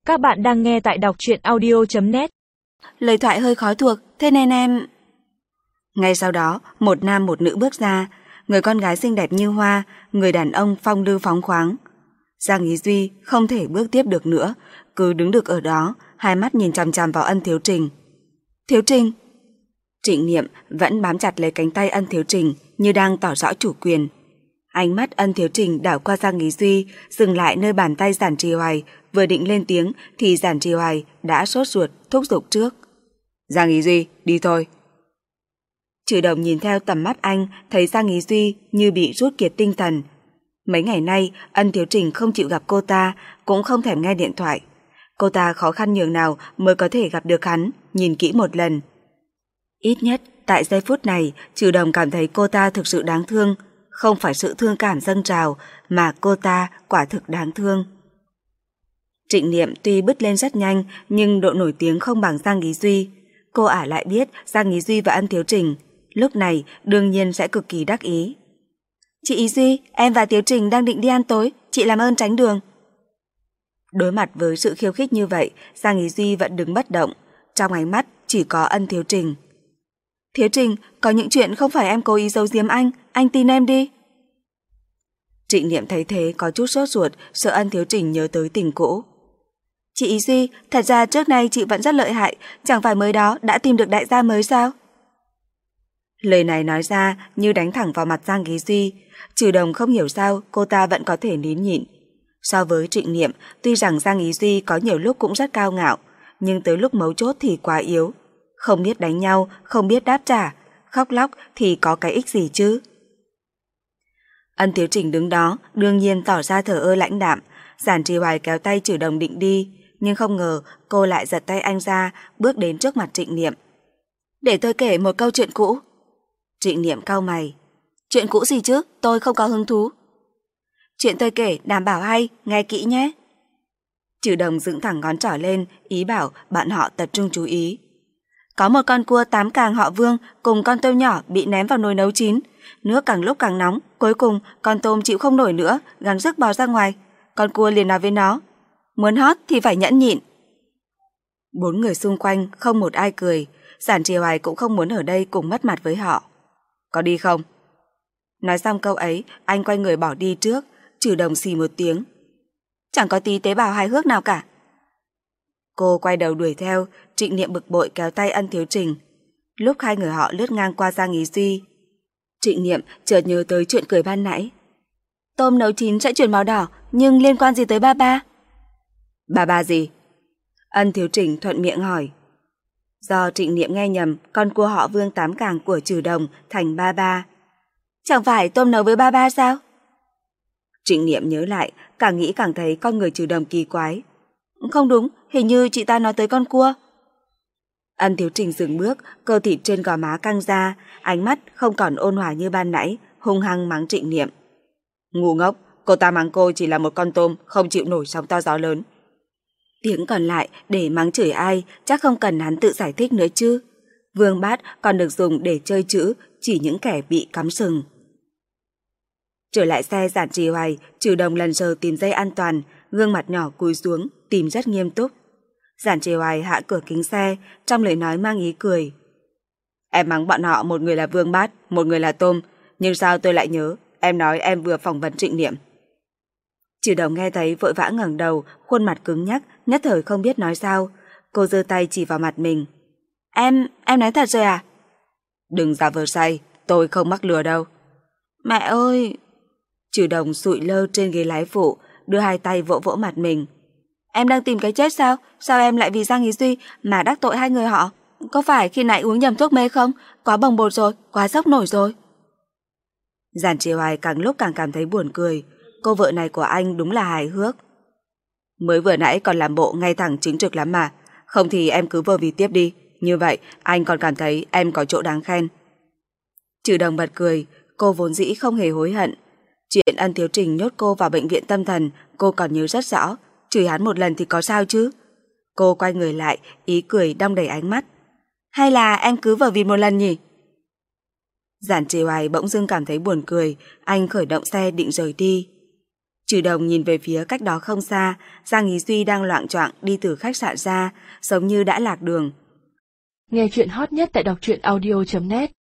Các bạn đang nghe tại đọc truyện audio.net. Lời thoại hơi khó thuộc, thế nên em... Ngay sau đó, một nam một nữ bước ra, người con gái xinh đẹp như hoa, người đàn ông phong lưu phóng khoáng. Giang Ý Duy không thể bước tiếp được nữa, cứ đứng được ở đó, hai mắt nhìn chằm chằm vào Ân Thiếu Trình. Thiếu Trình! Trịnh Niệm vẫn bám chặt lấy cánh tay Ân Thiếu Trình như đang tỏ rõ chủ quyền. Ánh mắt Ân Thiếu Trình đảo qua Giang Ý Duy, dừng lại nơi bàn tay Giản Trì Hoài, vừa định lên tiếng thì Giản Trì Hoài đã sốt ruột thúc giục trước. Giang Ý Duy, đi thôi. Trừ Đồng nhìn theo tầm mắt anh, thấy Giang Ý Duy như bị rút kiệt tinh thần. Mấy ngày nay, Ân Thiếu Trình không chịu gặp cô ta, cũng không thèm nghe điện thoại. Cô ta khó khăn nhường nào mới có thể gặp được hắn, nhìn kỹ một lần. Ít nhất, tại giây phút này, Trừ Đồng cảm thấy cô ta thực sự đáng thương. Không phải sự thương cảm dâng trào, mà cô ta quả thực đáng thương. Trịnh Niệm tuy bứt lên rất nhanh, nhưng độ nổi tiếng không bằng Giang Ý Duy. Cô ả lại biết Giang Ý Duy và Ân Thiếu Trình, lúc này đương nhiên sẽ cực kỳ đắc ý. Chị Ý Duy, em và Thiếu Trình đang định đi ăn tối, chị làm ơn tránh đường. Đối mặt với sự khiêu khích như vậy, Giang Ý Duy vẫn đứng bất động, trong ánh mắt chỉ có Ân Thiếu Trình. Thiếu Trình, có những chuyện không phải em cố ý giấu giếm anh tin em đi. Trịnh Niệm thấy thế có chút sốt ruột, sợ Ân Thiếu Trình nhớ tới tình cũ. Chị Ý Duy, thật ra trước nay chị vẫn rất lợi hại, chẳng phải mới đó đã tìm được đại gia mới sao? Lời này nói ra như đánh thẳng vào mặt Giang Ý Duy. Trừ Đồng không hiểu sao cô ta vẫn có thể nín nhịn. So với Trịnh Niệm, tuy rằng Giang Ý Duy có nhiều lúc cũng rất cao ngạo, nhưng tới lúc mấu chốt thì quá yếu. Không biết đánh nhau, không biết đáp trả, khóc lóc thì có cái ích gì chứ? Ân Thiếu Trình đứng đó, đương nhiên tỏ ra thờ ơ lãnh đạm. Giản Trì Hoài kéo tay Trừ Đồng định đi, nhưng không ngờ cô lại giật tay anh ra, bước đến trước mặt Trịnh Niệm. Để tôi kể một câu chuyện cũ. Trịnh Niệm cau mày. Chuyện cũ gì chứ, tôi không có hứng thú. Chuyện tôi kể đảm bảo hay, nghe kỹ nhé. Trừ Đồng dựng thẳng ngón trỏ lên, ý bảo bạn họ tập trung chú ý. Có một con cua 8 càng họ Vương cùng con tôm nhỏ bị ném vào nồi nấu chín. Nước càng lúc càng nóng, cuối cùng con tôm chịu không nổi nữa, gắng sức bò ra ngoài. Con cua liền nói với nó, muốn hót thì phải nhẫn nhịn. 4 người xung quanh không một ai cười, Giản Trì Hoài cũng không muốn ở đây cùng mất mặt với họ. Có đi không? Nói xong câu ấy, anh quay người bỏ đi trước. Trừ Đồng xì một tiếng. Chẳng có tí tế bào hài hước nào cả. Cô quay đầu đuổi theo. Trịnh Niệm bực bội kéo tay Ân Thiếu Trình. Lúc hai người họ lướt ngang qua Giang Ý Duy, Trịnh Niệm chợt nhớ tới chuyện cười ban nãy. Tôm nấu chín sẽ chuyển màu đỏ, nhưng liên quan gì tới ba ba? Ba ba gì? Ân Thiếu Trình thuận miệng hỏi. Do Trịnh Niệm nghe nhầm, con cua họ Vương 8 càng của Trừ Đồng thành ba ba. Chẳng phải tôm nấu với ba ba sao? Trịnh Niệm nhớ lại, càng nghĩ càng thấy con người Trừ Đồng kỳ quái. Không đúng, hình như chị ta nói tới con cua. Ân Thiếu Trình dừng bước, cơ thịt trên gò má căng ra, ánh mắt không còn ôn hòa như ban nãy, hung hăng mắng Trịnh Niệm. Ngu ngốc, cô ta mắng cô chỉ là một con tôm không chịu nổi sóng to gió lớn. Tiếng còn lại để mắng chửi ai chắc không cần hắn tự giải thích nữa chứ. Vương bát còn được dùng để chơi chữ chỉ những kẻ bị cắm sừng. Trở lại xe Giản Trì Hoài, Trừ Đồng lần giờ tìm dây an toàn, gương mặt nhỏ cúi xuống, tìm rất nghiêm túc. Giản Trì Hoài hạ cửa kính xe, trong lời nói mang ý cười. Em mắng bọn họ, một người là Vương bát, một người là tôm, nhưng sao tôi lại nhớ em nói em vừa phỏng vấn Trịnh Niệm. Trừ Đồng nghe thấy vội vã ngẩng đầu, khuôn mặt cứng nhắc, nhất thời không biết nói sao. Cô giơ tay chỉ vào mặt mình. Em nói thật rồi à? Đừng giả vờ say, tôi không mắc lừa đâu. Mẹ ơi! Trừ Đồng sụi lơ trên ghế lái phụ, đưa hai tay vỗ vỗ mặt mình. Em đang tìm cái chết sao? Sao em lại vì Giang Ý Duy mà đắc tội hai người họ? Có phải khi nãy uống nhầm thuốc mê không? Quá bồng bột rồi, quá sốc nổi rồi. Giản Trì Hoài càng lúc càng cảm thấy buồn cười. Cô vợ này của anh đúng là hài hước. Mới vừa nãy còn làm bộ ngay thẳng chính trực lắm mà. Không thì em cứ vờ vì tiếp đi. Như vậy anh còn cảm thấy em có chỗ đáng khen. Trừ Đồng bật cười. Cô vốn dĩ không hề hối hận. Chuyện Ân Thiếu Trình nhốt cô vào bệnh viện tâm thần cô còn nhớ rất rõ. Chửi hắn một lần thì có sao chứ? Cô quay người lại, ý cười đong đầy ánh mắt. Hay là em cứ vờ vì một lần nhỉ? Giản Trì Hoài bỗng dưng cảm thấy buồn cười. Anh khởi động xe định rời đi. Trừ Đồng nhìn về phía cách đó không xa, Giang Ý Duy đang loạng choạng đi từ khách sạn ra, giống như đã lạc đường. Nghe chuyện hot nhất tại đọc truyện audio.net